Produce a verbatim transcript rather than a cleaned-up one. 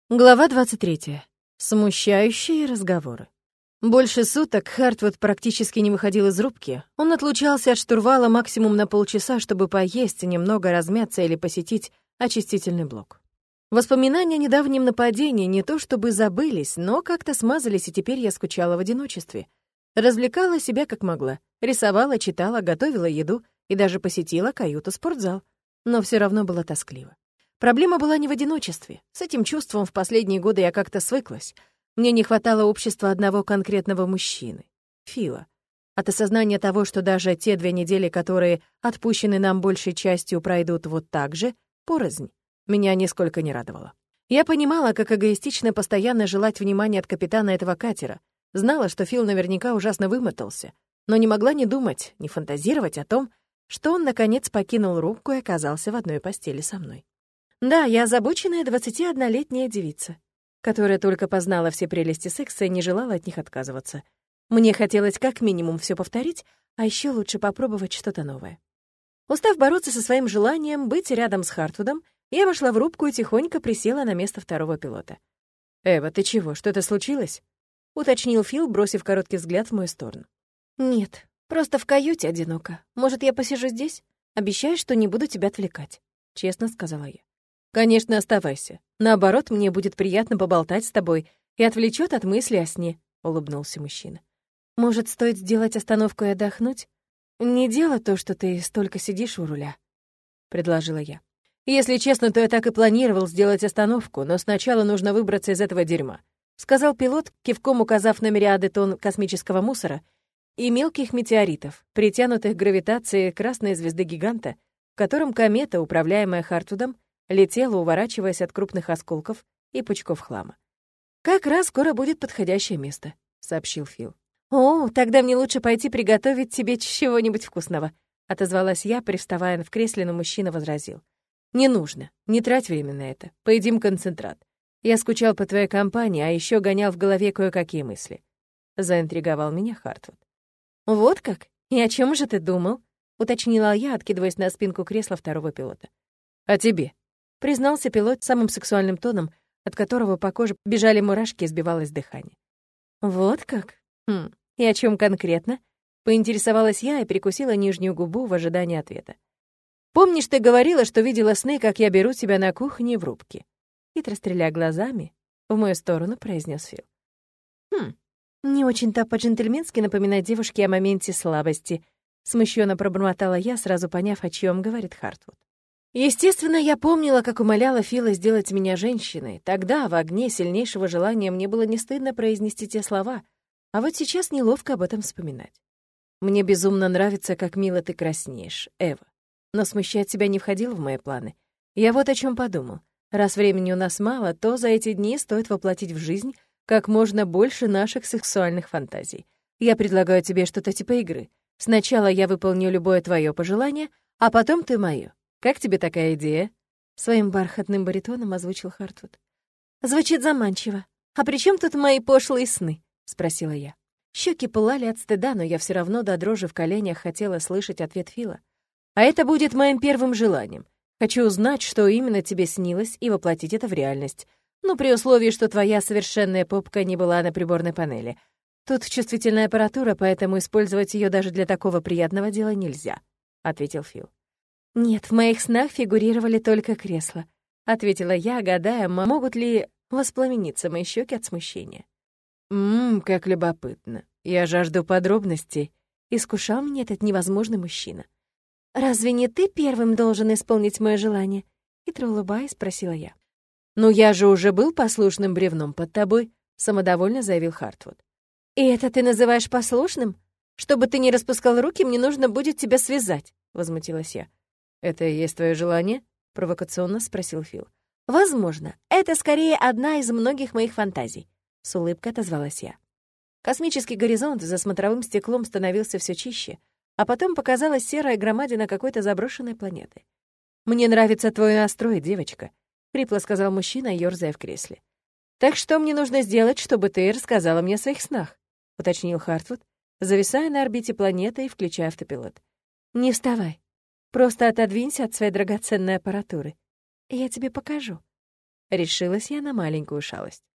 Глава двадцать третья. Смущающие разговоры. Больше суток Хартвуд практически не выходил из рубки. Он отлучался от штурвала максимум на полчаса, чтобы поесть, немного размяться или посетить очистительный блок. Воспоминания о недавнем нападении не то чтобы забылись, но как-то смазались, и теперь я скучала в одиночестве. Развлекала себя как могла. Рисовала, читала, готовила еду и даже посетила каюту-спортзал. Но все равно было тоскливо. Проблема была не в одиночестве. С этим чувством в последние годы я как-то свыклась. Мне не хватало общества одного конкретного мужчины — Фила. От осознания того, что даже те две недели, которые отпущены нам большей частью, пройдут вот так же, порознь, меня нисколько не радовало. Я понимала, как эгоистично постоянно желать внимания от капитана этого катера. Знала, что Фил наверняка ужасно вымотался, но не могла не думать, не фантазировать о том, что он, наконец, покинул рубку и оказался в одной постели со мной. Да, я озабоченная двадцатиоднолетняя девица, которая только познала все прелести секса и не желала от них отказываться. Мне хотелось как минимум все повторить, а еще лучше попробовать что-то новое. Устав бороться со своим желанием быть рядом с Хартвудом, я вошла в рубку и тихонько присела на место второго пилота. «Эва, ты чего, что-то случилось?» — уточнил Фил, бросив короткий взгляд в мою сторону. «Нет, просто в каюте одиноко. Может, я посижу здесь? Обещаю, что не буду тебя отвлекать», — честно сказала я. «Конечно, оставайся. Наоборот, мне будет приятно поболтать с тобой и отвлечет от мысли о сне», — улыбнулся мужчина. «Может, стоит сделать остановку и отдохнуть? Не делай то, что ты столько сидишь у руля», — предложила я. «Если честно, то я так и планировал сделать остановку, но сначала нужно выбраться из этого дерьма», — сказал пилот, кивком указав на мириады тонн космического мусора и мелких метеоритов, притянутых гравитацией красной звезды-гиганта, в котором комета, управляемая Хартвудом, летела, уворачиваясь от крупных осколков и пучков хлама. «Как раз скоро будет подходящее место», — сообщил Фил. «О, тогда мне лучше пойти приготовить тебе чего-нибудь вкусного», — отозвалась я, привставая в кресле, но мужчина возразил. «Не нужно, не трать время на это, поедим концентрат. Я скучал по твоей компании, а еще гонял в голове кое-какие мысли», — заинтриговал меня Хартвуд. «Вот как? И о чем же ты думал?» — уточнила я, откидываясь на спинку кресла второго пилота. «А тебе?» — признался пилот самым сексуальным тоном, от которого по коже бежали мурашки и сбивалось дыхание. «Вот как? Хм, и о чем конкретно?» — поинтересовалась я и прикусила нижнюю губу в ожидании ответа. «Помнишь, ты говорила, что видела сны, как я беру тебя на кухне в рубке?» Хитро стреляя глазами, в мою сторону произнес Фил. «Хм, не очень-то по-джентльменски напоминать девушке о моменте слабости», смущенно пробормотала я, сразу поняв, о чем говорит Хартвуд. Естественно, я помнила, как умоляла Фила сделать меня женщиной. Тогда, в огне сильнейшего желания, мне было не стыдно произнести те слова, а вот сейчас неловко об этом вспоминать. «Мне безумно нравится, как мило ты краснеешь, Эва. Но смущать тебя не входило в мои планы. Я вот о чем подумал. Раз времени у нас мало, то за эти дни стоит воплотить в жизнь как можно больше наших сексуальных фантазий. Я предлагаю тебе что-то типа игры. Сначала я выполню любое твое пожелание, а потом ты моё. Как тебе такая идея?» Своим бархатным баритоном озвучил Хартвуд. «Звучит заманчиво. А при чем тут мои пошлые сны?» — спросила я. Щеки пылали от стыда, но я все равно до дрожи в коленях хотела слышать ответ Фила. «А это будет моим первым желанием. Хочу узнать, что именно тебе снилось, и воплотить это в реальность. Ну, при условии, что твоя совершенная попка не была на приборной панели. Тут чувствительная аппаратура, поэтому использовать ее даже для такого приятного дела нельзя», — ответил Фил. «Нет, в моих снах фигурировали только кресла», — ответила я, гадая, могут ли воспламениться мои щеки от смущения. «Ммм, как любопытно. Я жажду подробностей», — искушал меня этот невозможный мужчина. «Разве не ты первым должен исполнить мое желание?» — хитро улыбаясь, спросила я. «Ну, я же уже был послушным бревном под тобой», — самодовольно заявил Хартвуд. «И это ты называешь послушным? Чтобы ты не распускал руки, мне нужно будет тебя связать», — возмутилась я. «Это и есть твое желание?» — провокационно спросил Фил. «Возможно. Это скорее одна из многих моих фантазий», — с улыбкой отозвалась я. Космический горизонт за смотровым стеклом становился все чище, а потом показалась серая громадина какой-то заброшенной планеты. «Мне нравится твой настрой, девочка», — хрипло сказал мужчина, ёрзая в кресле. «Так что мне нужно сделать, чтобы ты рассказала мне о своих снах?» — уточнил Хартвуд, зависая на орбите планеты и включая автопилот. «Не вставай. Просто отодвинься от своей драгоценной аппаратуры, и я тебе покажу», Решилась я на маленькую шалость.